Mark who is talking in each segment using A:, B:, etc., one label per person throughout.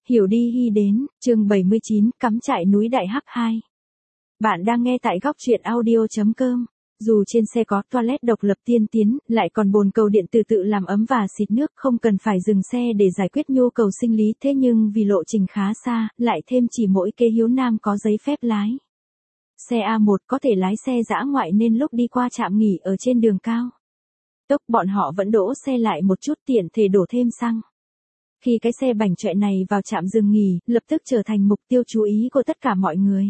A: Hiểu đi hy đến, chương 79, cắm trại núi Đại Hắc 2. Bạn đang nghe tại góc truyện audio.com. Dù trên xe có toilet độc lập tiên tiến, lại còn bồn cầu điện từ tự làm ấm và xịt nước, không cần phải dừng xe để giải quyết nhu cầu sinh lý, thế nhưng vì lộ trình khá xa, lại thêm chỉ mỗi Kế Hiếu Nam có giấy phép lái. Xe A1 có thể lái xe dã ngoại nên lúc đi qua trạm nghỉ ở trên đường cao tốc, bọn họ vẫn đỗ xe lại một chút tiện thể đổ thêm xăng. Khi cái xe bảnh chọe này vào trạm dừng nghỉ, lập tức trở thành mục tiêu chú ý của tất cả mọi người.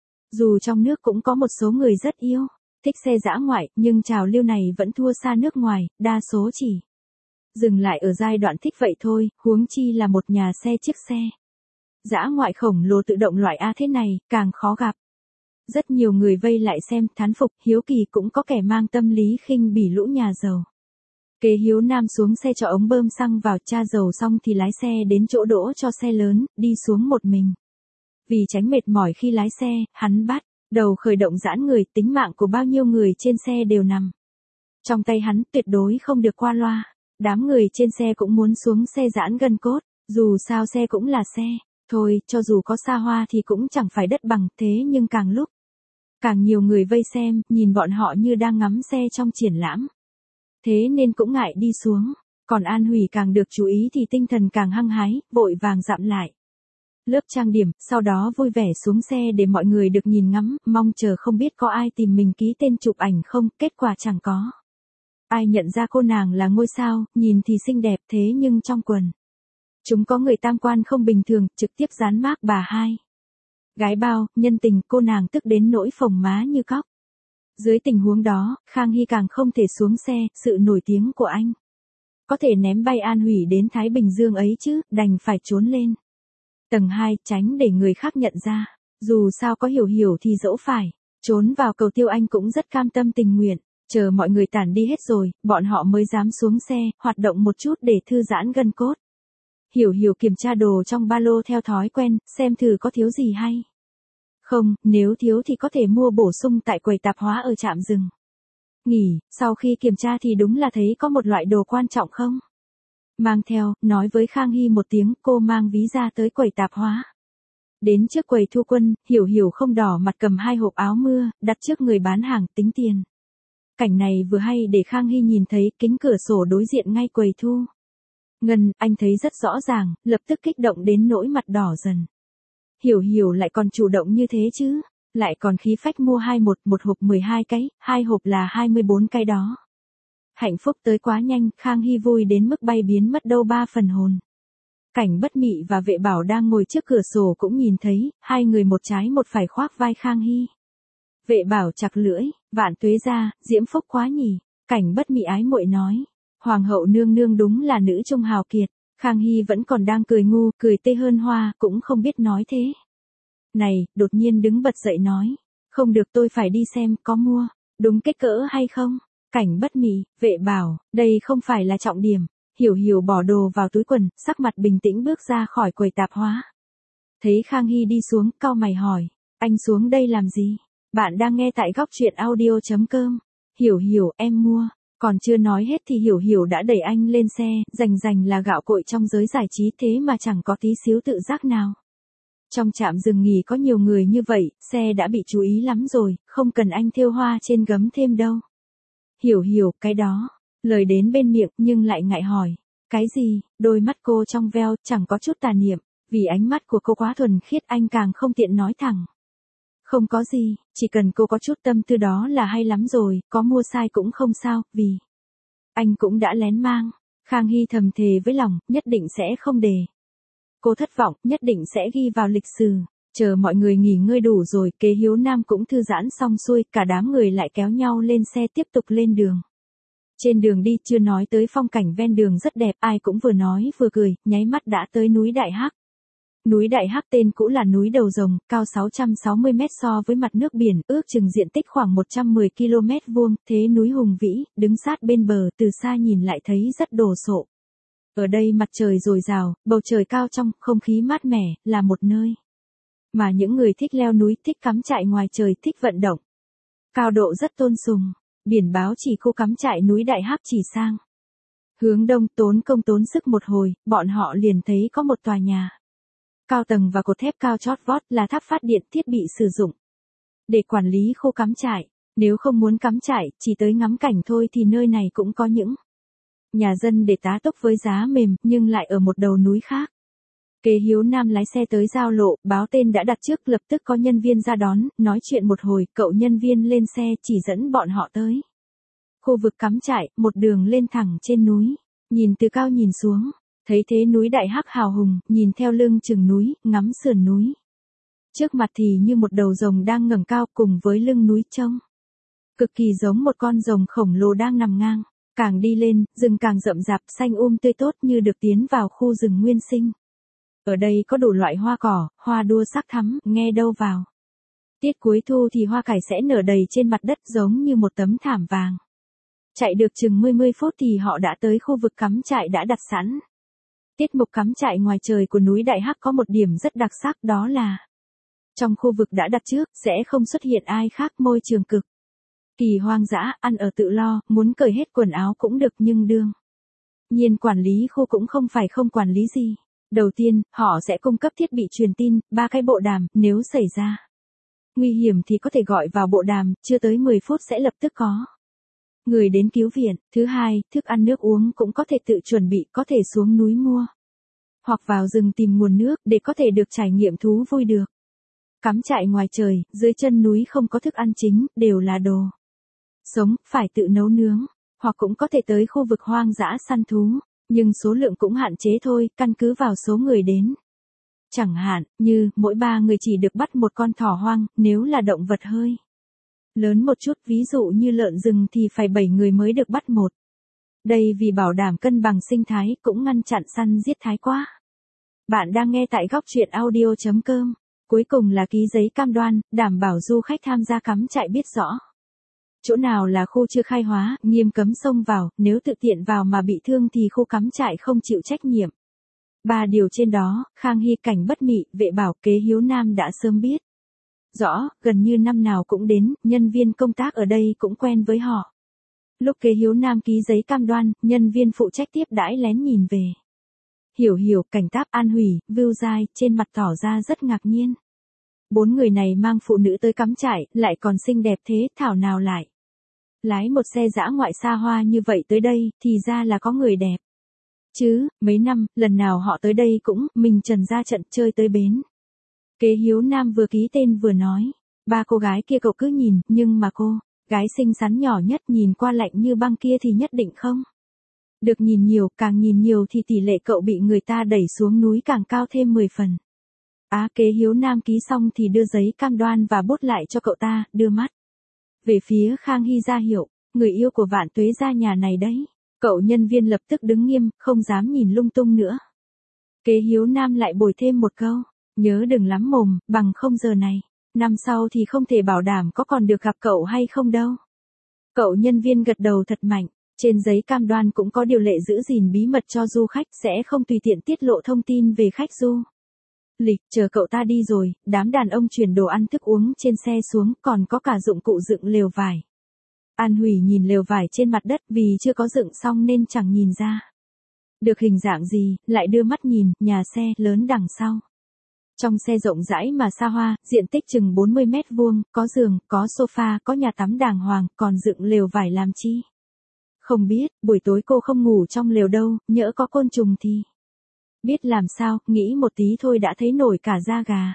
A: Dù trong nước cũng có một số người rất yêu thích xe dã ngoại, nhưng trào lưu này vẫn thua xa nước ngoài, đa số chỉ dừng lại ở giai đoạn thích vậy thôi, huống chi là một nhà xe chiếc xe dã ngoại khổng lồ tự động loại A thế này, càng khó gặp. Rất nhiều người vây lại xem, thán phục, hiếu kỳ, cũng có kẻ mang tâm lý khinh bỉ lũ nhà giàu. Kế Hiếu Nam xuống xe cho ống bơm xăng vào, tra dầu xong thì lái xe đến chỗ đỗ cho xe lớn, đi xuống một mình. Vì tránh mệt mỏi khi lái xe, hắn bắt đầu khởi động giãn người, tính mạng của bao nhiêu người trên xe đều nằm trong tay hắn, tuyệt đối không được qua loa. Đám người trên xe cũng muốn xuống xe giãn gân cốt, dù sao xe cũng là xe, thôi, cho dù có xa hoa thì cũng chẳng phải đất bằng, thế nhưng càng lúc càng nhiều người vây xem, nhìn bọn họ như đang ngắm xe trong triển lãm. Thế nên cũng ngại đi xuống, còn An Hủy càng được chú ý thì tinh thần càng hăng hái, vội vàng dặm lại lớp trang điểm, sau đó vui vẻ xuống xe để mọi người được nhìn ngắm, mong chờ không biết có ai tìm mình ký tên chụp ảnh không, kết quả chẳng có ai nhận ra cô nàng là ngôi sao, nhìn thì xinh đẹp thế nhưng trong quần chúng có người tam quan không bình thường, trực tiếp dán mác bà hai gái bao, nhân tình, cô nàng tức đến nỗi phồng má như cóc. Dưới tình huống đó, Khang Hy càng không thể xuống xe, sự nổi tiếng của anh có thể ném bay An Hủy đến Thái Bình Dương ấy chứ, đành phải trốn lên tầng 2, tránh để người khác nhận ra. Dù sao có hiểu hiểu thì dẫu phải trốn vào cầu tiêu, anh cũng rất cam tâm tình nguyện. Chờ mọi người tản đi hết rồi, bọn họ mới dám xuống xe, hoạt động một chút để thư giãn gân cốt. Hiểu hiểu kiểm tra đồ trong ba lô theo thói quen, xem thử có thiếu gì hay không, nếu thiếu thì có thể mua bổ sung tại quầy tạp hóa ở trạm dừng nghỉ. Sau khi kiểm tra thì đúng là thấy có một loại đồ quan trọng không mang theo, nói với Khang Hy một tiếng, cô mang ví ra tới quầy tạp hóa. Đến trước quầy thu quân, hiểu hiểu không đỏ mặt cầm 2 hộp áo mưa, đặt trước người bán hàng, tính tiền. Cảnh này vừa hay để Khang Hy nhìn thấy kính cửa sổ đối diện ngay quầy thu ngân, anh thấy rất rõ ràng, lập tức kích động đến nỗi mặt đỏ dần. Hiểu hiểu lại còn chủ động như thế chứ, lại còn khí phách mua một hộp 12 cái, 2 hộp là 24 cái đó. Hạnh phúc tới quá nhanh, Khang Hy vui đến mức bay biến mất đâu 3 phần hồn. Cảnh Bất Mị và Vệ Bảo đang ngồi trước cửa sổ cũng nhìn thấy, hai người một trái một phải khoác vai Khang Hy. Vệ Bảo chặt lưỡi, vạn tuế ra, diễm phúc quá nhỉ. Cảnh Bất Mị ái muội nói, Hoàng hậu nương nương đúng là nữ trung hào kiệt. Khang Hy vẫn còn đang cười ngu, cười tê hơn hoa, cũng không biết nói thế này, đột nhiên đứng bật dậy nói, không được, tôi phải đi xem, có mua đúng kích cỡ hay không. Cảnh Bất Mị, Vệ Bảo, đây không phải là trọng điểm. Hiểu hiểu bỏ đồ vào túi quần, sắc mặt bình tĩnh bước ra khỏi quầy tạp hóa. Thấy Khang Hy đi xuống, cau mày hỏi, anh xuống đây làm gì? Bạn đang nghe tại góc truyện audio.com. Hiểu hiểu, em mua. Còn chưa nói hết thì hiểu hiểu đã đẩy anh lên xe, rành là gạo cội trong giới giải trí thế mà chẳng có tí xíu tự giác nào. Trong trạm dừng nghỉ có nhiều người như vậy, xe đã bị chú ý lắm rồi, không cần anh thêu hoa trên gấm thêm đâu. Hiểu hiểu, cái đó. Lời đến bên miệng nhưng lại ngại hỏi. Cái gì? Đôi mắt cô trong veo, chẳng có chút tà niệm. Vì ánh mắt của cô quá thuần khiết anh càng không tiện nói thẳng. Không có gì, chỉ cần cô có chút tâm tư đó là hay lắm rồi, có mua sai cũng không sao, vì anh cũng đã lén mang. Khang Hy thầm thề với lòng, nhất định sẽ không để cô thất vọng, nhất định sẽ ghi vào lịch sử. Chờ mọi người nghỉ ngơi đủ rồi, Kế Hiếu Nam cũng thư giãn xong xuôi, cả đám người lại kéo nhau lên xe tiếp tục lên đường. Trên đường đi chưa nói tới phong cảnh ven đường rất đẹp, ai cũng vừa nói vừa cười, nháy mắt đã tới núi Đại Hắc. Núi Đại Hắc tên cũ là núi Đầu Rồng, cao 660 mét so với mặt nước biển, ước chừng diện tích khoảng 110 km vuông, thế núi hùng vĩ, đứng sát bên bờ, từ xa nhìn lại thấy rất đồ sộ. Ở đây mặt trời dồi dào, bầu trời cao trong, không khí mát mẻ, là một nơi mà những người thích leo núi, thích cắm trại ngoài trời, thích vận động cao độ rất tôn sùng. Biển báo chỉ khu cắm trại núi Đại Hắc chỉ sang hướng đông, tốn công tốn sức một hồi, bọn họ liền thấy có một tòa nhà cao tầng và cột thép cao chót vót là tháp phát điện thiết bị sử dụng để quản lý khu cắm trại. Nếu không muốn cắm trại, chỉ tới ngắm cảnh thôi thì nơi này cũng có những nhà dân để tá túc với giá mềm, nhưng lại ở một đầu núi khác. Kế Hiếu Nam lái xe tới giao lộ, báo tên đã đặt trước, lập tức có nhân viên ra đón, nói chuyện một hồi, cậu nhân viên lên xe chỉ dẫn bọn họ tới khu vực cắm trại, một đường lên thẳng trên núi, nhìn từ cao nhìn xuống, thấy thế núi Đại Hắc hào hùng, nhìn theo lưng chừng núi, ngắm sườn núi. Trước mặt thì như một đầu rồng đang ngẩng cao cùng với lưng núi trông cực kỳ giống một con rồng khổng lồ đang nằm ngang. Càng đi lên, rừng càng rậm rạp xanh tươi tốt như được tiến vào khu rừng nguyên sinh. Ở đây có đủ loại hoa cỏ, hoa đua sắc thắm, nghe đâu vào. Tiết cuối thu thì hoa cải sẽ nở đầy trên mặt đất giống như một tấm thảm vàng. Chạy được chừng 10 phút thì họ đã tới khu vực cắm trại đã đặt sẵn. Tiết mục cắm trại ngoài trời của núi Đại Hắc có một điểm rất đặc sắc, đó là trong khu vực đã đặt trước sẽ không xuất hiện ai khác, môi trường cực kỳ hoang dã, ăn ở tự lo, muốn cởi hết quần áo cũng được, nhưng đương nhiên quản lý khu cũng không phải không quản lý gì. Đầu tiên, họ sẽ cung cấp thiết bị truyền tin, 3 cái bộ đàm, nếu xảy ra nguy hiểm thì có thể gọi vào bộ đàm, chưa tới 10 phút sẽ lập tức có người đến cứu viện. Thứ hai, thức ăn nước uống cũng có thể tự chuẩn bị, có thể xuống núi mua, hoặc vào rừng tìm nguồn nước, để có thể được trải nghiệm thú vui được. Cắm trại ngoài trời, dưới chân núi không có thức ăn chính, đều là đồ sống, phải tự nấu nướng, hoặc cũng có thể tới khu vực hoang dã săn thú, nhưng số lượng cũng hạn chế thôi, căn cứ vào số người đến. Chẳng hạn, như, mỗi 3 người chỉ được bắt một con thỏ hoang, nếu là động vật hơi lớn một chút, ví dụ như lợn rừng thì phải 7 người mới được bắt một. Đây vì bảo đảm cân bằng sinh thái, cũng ngăn chặn săn giết thái quá. Bạn đang nghe tại góc truyện audio.com. Cuối cùng là ký giấy cam đoan, đảm bảo du khách tham gia cắm trại biết rõ chỗ nào là khu chưa khai hóa, nghiêm cấm xông vào, nếu tự tiện vào mà bị thương thì khu cắm trại không chịu trách nhiệm. 3 điều trên đó, Khang Hy, Cảnh Bất Mị, Vệ Bảo, Kế Hiếu Nam đã sớm biết rõ, gần như năm nào cũng đến, nhân viên công tác ở đây cũng quen với họ. Lúc Kế Hiếu Nam ký giấy cam đoan, nhân viên phụ trách tiếp đãi lén nhìn về. Hiểu, Cảnh Táp, An Hủy, Vưu Giai, trên mặt tỏ ra rất ngạc nhiên. 4 người này mang phụ nữ tới cắm trại, lại còn xinh đẹp thế, thảo nào lại lái một xe dã ngoại xa hoa như vậy tới đây, thì ra là có người đẹp. Chứ, mấy năm, lần nào họ tới đây cũng, mình trần ra trận chơi tới bến. Kế Hiếu Nam vừa ký tên vừa nói, 3 cô gái kia cậu cứ nhìn, nhưng mà cô gái xinh xắn nhỏ nhất nhìn qua lạnh như băng kia thì nhất định không được nhìn nhiều, càng nhìn nhiều thì tỷ lệ cậu bị người ta đẩy xuống núi càng cao thêm 10 phần. Kế Hiếu Nam ký xong thì đưa giấy cam đoan và bút lại cho cậu ta, đưa mắt về phía Khang Hy ra hiệu, người yêu của Vạn Tuế ra nhà này đấy. Cậu nhân viên lập tức đứng nghiêm, không dám nhìn lung tung nữa. Kế Hiếu Nam lại bồi thêm một câu, nhớ đừng lắm mồm, bằng không giờ này, năm sau thì không thể bảo đảm có còn được gặp cậu hay không đâu. Cậu nhân viên gật đầu thật mạnh, trên giấy cam đoan cũng có điều lệ giữ gìn bí mật cho du khách, sẽ không tùy tiện tiết lộ thông tin về khách du lịch. Chờ cậu ta đi rồi, đám đàn ông chuyển đồ ăn thức uống trên xe xuống, còn có cả dụng cụ dựng lều vải. An Hủy nhìn lều vải trên mặt đất, vì chưa có dựng xong nên chẳng nhìn ra được hình dạng gì, lại đưa mắt nhìn nhà xe lớn đằng sau. Trong xe rộng rãi mà xa hoa, diện tích chừng 40 mét vuông, có giường, có sofa, có nhà tắm đàng hoàng, còn dựng lều vải làm chi? Không biết, buổi tối cô không ngủ trong lều đâu, nhỡ có côn trùng thì biết làm sao, nghĩ một tí thôi đã thấy nổi cả da gà.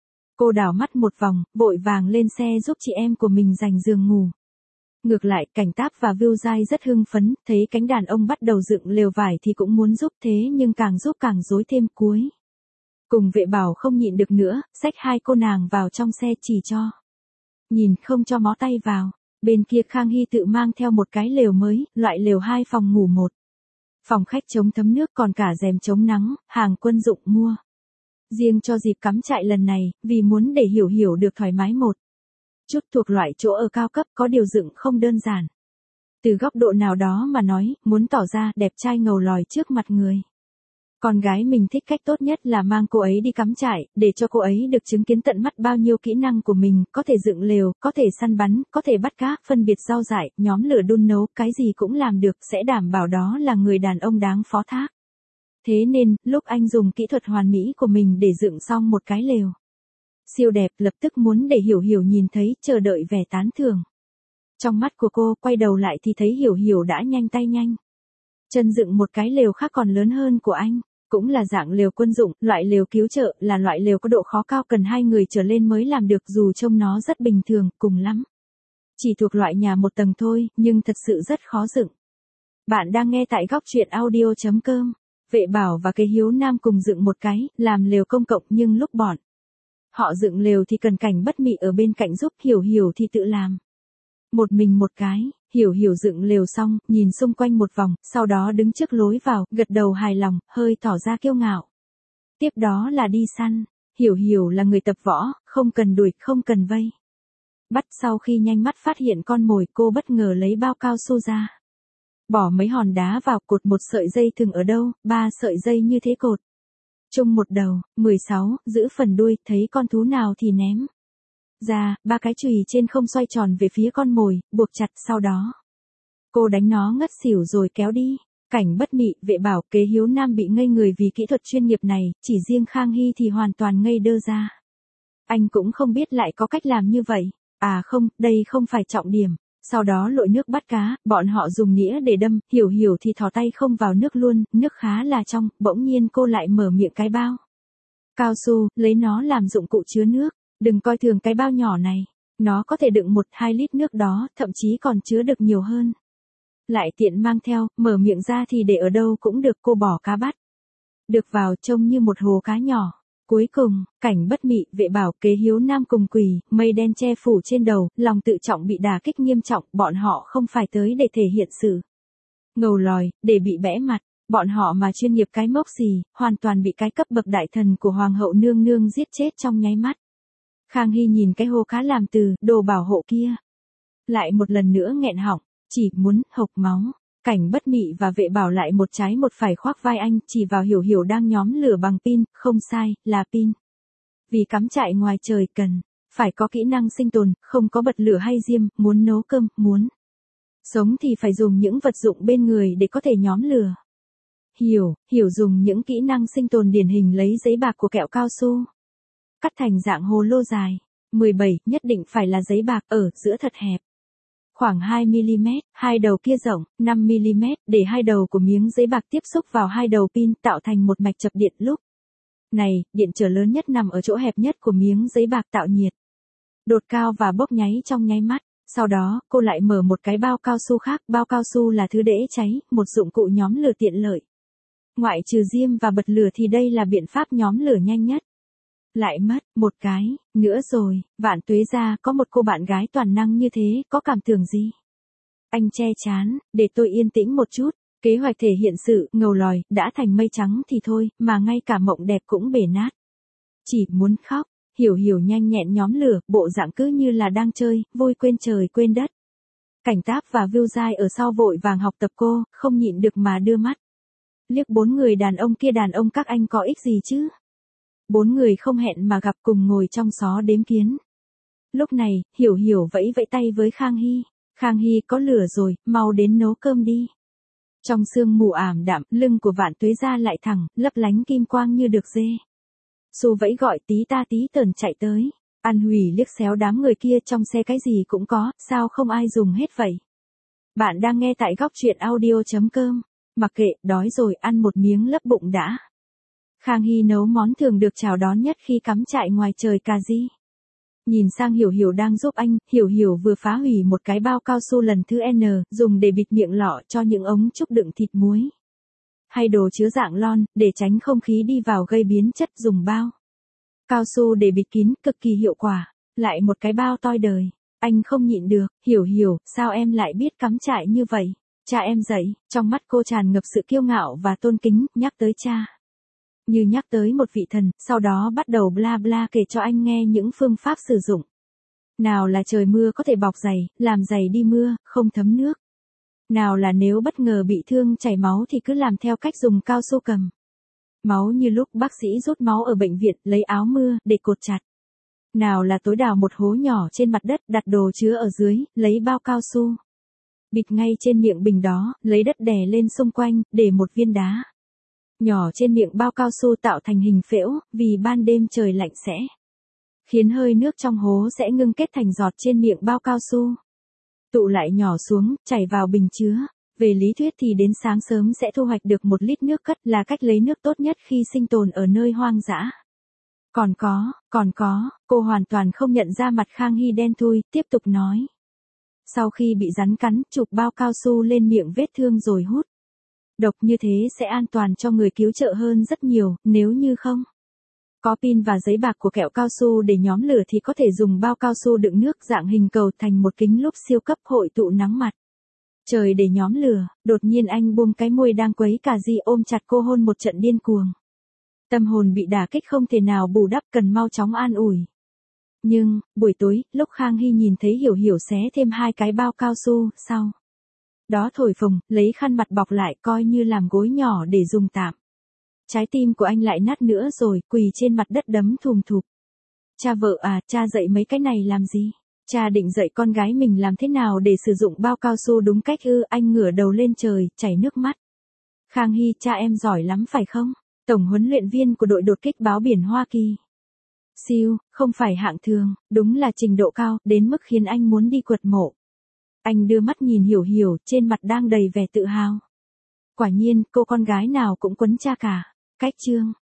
A: Cô đảo mắt một vòng, vội vàng lên xe giúp chị em của mình giành giường ngủ. Ngược lại, Cảnh Táp và Vưu Giai rất hưng phấn, thấy cánh đàn ông bắt đầu dựng lều vải thì cũng muốn giúp, thế nhưng càng giúp càng rối thêm. Cuối cùng Vệ Bảo không nhịn được nữa, xách 2 cô nàng vào trong xe, chỉ cho nhìn không cho mó tay vào. Bên kia Khang Hy tự mang theo một cái lều mới, loại lều 2 phòng ngủ 1 phòng khách chống thấm nước, còn cả rèm chống nắng, hàng quân dụng mua riêng cho dịp cắm trại lần này, vì muốn để hiểu được thoải mái một chút, thuộc loại chỗ ở cao cấp, có điều dựng không đơn giản. Từ góc độ nào đó mà nói, muốn tỏ ra đẹp trai ngầu lòi trước mặt người con gái mình thích, cách tốt nhất là mang cô ấy đi cắm trại, để cho cô ấy được chứng kiến tận mắt bao nhiêu kỹ năng của mình, có thể dựng lều, có thể săn bắn, có thể bắt cá, phân biệt rau dại, nhóm lửa đun nấu, cái gì cũng làm được, sẽ đảm bảo đó là người đàn ông đáng phó thác. Thế nên, lúc anh dùng kỹ thuật hoàn mỹ của mình để dựng xong một cái lều siêu đẹp, lập tức muốn để Hiểu Hiểu nhìn thấy, chờ đợi vẻ tán thưởng. Trong mắt của cô, quay đầu lại thì thấy Hiểu Hiểu đã nhanh tay nhanh chân dựng một cái lều khác còn lớn hơn của anh. Cũng là dạng lều quân dụng, loại lều cứu trợ, là loại lều có độ khó cao cần 2 người trở lên mới làm được, dù trông nó rất bình thường, cùng lắm chỉ thuộc loại nhà một tầng thôi, nhưng thật sự rất khó dựng. Bạn đang nghe tại góc truyện audio.com. Vệ Bảo và Kế Hiếu Nam cùng dựng một cái, làm lều công cộng, nhưng lúc bọn họ dựng lều thì cần Cảnh Bất Mị ở bên cạnh giúp, Hiểu Hiểu thì tự làm một mình một cái. Hiểu Hiểu dựng lều xong, nhìn xung quanh một vòng, sau đó đứng trước lối vào, gật đầu hài lòng, hơi tỏ ra kiêu ngạo. Tiếp đó là đi săn. Hiểu Hiểu là người tập võ, không cần đuổi, không cần vây bắt. Sau khi nhanh mắt phát hiện con mồi, cô bất ngờ lấy bao cao su ra, bỏ mấy hòn đá vào, cột một sợi dây thừng ở đâu, 3 sợi dây như thế cột chung một đầu. 16, giữ phần đuôi, thấy con thú nào thì ném ra, 3 cái chùy trên không xoay tròn về phía con mồi, buộc chặt, sau đó cô đánh nó ngất xỉu rồi kéo đi. Cảnh Bất Mị, Vệ Bảo, Kế Hiếu Nam bị ngây người vì kỹ thuật chuyên nghiệp này, chỉ riêng Khang Hy thì hoàn toàn ngây đơ ra. Anh cũng không biết lại có cách làm như vậy. À không, đây không phải trọng điểm. Sau đó lội nước bắt cá, bọn họ dùng nĩa để đâm, Hiểu Hiểu thì thò tay không vào nước luôn, nước khá là trong, bỗng nhiên cô lại mở miệng cái bao cao su, lấy nó làm dụng cụ chứa nước. Đừng coi thường cái bao nhỏ này, nó có thể đựng 1-2 lít nước đó, thậm chí còn chứa được nhiều hơn. Lại tiện mang theo, mở miệng ra thì để ở đâu cũng được. Cô bỏ cá bắt được vào, trông như một hồ cá nhỏ. Cuối cùng, Cảnh Bất Mị, Vệ Bảo, Kế Hiếu Nam cùng quỳ, mây đen che phủ trên đầu, lòng tự trọng bị đả kích nghiêm trọng. Bọn họ không phải tới để thể hiện sự ngầu lòi, để bị bẽ mặt. Bọn họ mà chuyên nghiệp cái mốc gì, hoàn toàn bị cái cấp bậc đại thần của Hoàng hậu nương nương giết chết trong nháy mắt. Khang Hy nhìn cái hồ cá làm từ đồ bảo hộ kia, lại một lần nữa nghẹn họng, chỉ muốn hộc máu. Cảnh Bất Mị và Vệ Bảo lại một trái một phải khoác vai anh, chỉ vào Hiểu Hiểu đang nhóm lửa bằng pin. Không sai, là pin. Vì cắm trại ngoài trời cần phải có kỹ năng sinh tồn, không có bật lửa hay diêm, muốn nấu cơm, muốn sống thì phải dùng những vật dụng bên người để có thể nhóm lửa. Hiểu dùng những kỹ năng sinh tồn điển hình, lấy giấy bạc của kẹo cao su, cắt thành dạng hồ lô dài 17, nhất định phải là giấy bạc, ở giữa thật hẹp, khoảng 2mm, hai đầu kia rộng 5mm, để hai đầu của miếng giấy bạc tiếp xúc vào hai đầu pin, tạo thành một mạch chập điện. Lúc này, điện trở lớn nhất nằm ở chỗ hẹp nhất của miếng giấy bạc, tạo nhiệt đột cao và bốc cháy trong nháy mắt. Sau đó, cô lại mở một cái bao cao su khác. Bao cao su là thứ dễ cháy, một dụng cụ nhóm lửa tiện lợi. Ngoại trừ diêm và bật lửa thì đây là biện pháp nhóm lửa nhanh nhất. Lại mất một cái nữa rồi. Vạn Tuế gia có một cô bạn gái toàn năng như thế, có cảm tưởng gì? Anh che chán, để tôi yên tĩnh một chút. Kế hoạch thể hiện sự ngầu lòi đã thành mây trắng thì thôi, mà ngay cả mộng đẹp cũng bể nát. Chỉ muốn khóc. Hiểu Hiểu nhanh nhẹn nhóm lửa, bộ dạng cứ như là đang chơi, vui quên trời quên đất. Cảnh Táp và Viu Giai ở sau vội vàng học tập cô, không nhịn được mà đưa mắt liếc 4 người đàn ông kia. Đàn ông các anh có ích gì chứ? 4 người không hẹn mà gặp, cùng ngồi trong xó đếm kiến. Lúc này, Hiểu Hiểu vẫy vẫy tay với Khang Hy. Khang Hy, có lửa rồi, mau đến nấu cơm đi. Trong sương mù ảm đạm, lưng của Vạn Tuế gia lại thẳng, lấp lánh kim quang như được dê xu vẫy gọi tí ta tí tởn chạy tới. An Hủy liếc xéo đám người kia, trong xe cái gì cũng có, sao không ai dùng hết vậy? Bạn đang nghe tại góc truyện audio.com. Mặc kệ, đói rồi, ăn một miếng lấp bụng đã. Khang Hy nấu món thường được chào đón nhất khi cắm trại ngoài trời cà ri. Nhìn sang Hiểu Hiểu đang giúp anh, Hiểu Hiểu vừa phá hủy một cái bao cao su lần thứ N, dùng để bịt miệng lọ cho những ống trúc đựng thịt muối hay đồ chứa dạng lon, để tránh không khí đi vào gây biến chất. Dùng bao cao su để bịt kín, cực kỳ hiệu quả. Lại một cái bao toi đời. Anh không nhịn được. Hiểu Hiểu, sao em lại biết cắm trại như vậy? Cha em dạy. Trong mắt cô tràn ngập sự kiêu ngạo và tôn kính, nhắc tới cha như nhắc tới một vị thần, sau đó bắt đầu bla bla kể cho anh nghe những phương pháp sử dụng. Nào là trời mưa có thể bọc giày, làm giày đi mưa, không thấm nước. Nào là nếu bất ngờ bị thương chảy máu thì cứ làm theo cách dùng cao su cầm máu, như lúc bác sĩ rút máu ở bệnh viện, lấy áo mưa để cột chặt. Nào là tối đào một hố nhỏ trên mặt đất, đặt đồ chứa ở dưới, lấy bao cao su bịt ngay trên miệng bình đó, lấy đất đè lên xung quanh, để một viên đá nhỏ trên miệng bao cao su tạo thành hình phễu, vì ban đêm trời lạnh sẽ khiến hơi nước trong hố sẽ ngưng kết thành giọt trên miệng bao cao su. Tụ lại nhỏ xuống, chảy vào bình chứa. Về lý thuyết thì đến sáng sớm sẽ thu hoạch được 1 lít nước cất, là cách lấy nước tốt nhất khi sinh tồn ở nơi hoang dã. Còn có, cô hoàn toàn không nhận ra mặt Khang Hy đen thui, tiếp tục nói. Sau khi bị rắn cắn, chụp bao cao su lên miệng vết thương rồi hút. Độc như thế sẽ an toàn cho người cứu trợ hơn rất nhiều, nếu như không có pin và giấy bạc của kẹo cao su để nhóm lửa thì có thể dùng bao cao su đựng nước dạng hình cầu thành một kính lúp siêu cấp hội tụ nắng mặt. Trời để nhóm lửa, đột nhiên anh buông cái môi đang quấy cà ri ôm chặt cô hôn một trận điên cuồng. Tâm hồn bị đả kích không thể nào bù đắp, cần mau chóng an ủi. Nhưng, buổi tối, lúc Khang Hy nhìn thấy Hiểu Hiểu xé thêm 2 cái bao cao su, sau đó thổi phồng, lấy khăn mặt bọc lại coi như làm gối nhỏ để dùng tạm. Trái tim của anh lại nát nữa rồi, quỳ trên mặt đất đấm thùm thụp. Cha vợ à, cha dạy mấy cái này làm gì? Cha định dạy con gái mình làm thế nào để sử dụng bao cao su đúng cách ư? Anh ngửa đầu lên trời, chảy nước mắt. Khang Hy, cha em giỏi lắm phải không? Tổng huấn luyện viên của đội đột kích báo biển Hoa Kỳ. Siêu, không phải hạng thường, đúng là trình độ cao, đến mức khiến anh muốn đi quật mộ. Anh đưa mắt nhìn Hiểu Hiểu, trên mặt đang đầy vẻ tự hào. Quả nhiên, cô con gái nào cũng quấn cha cả. Cách chương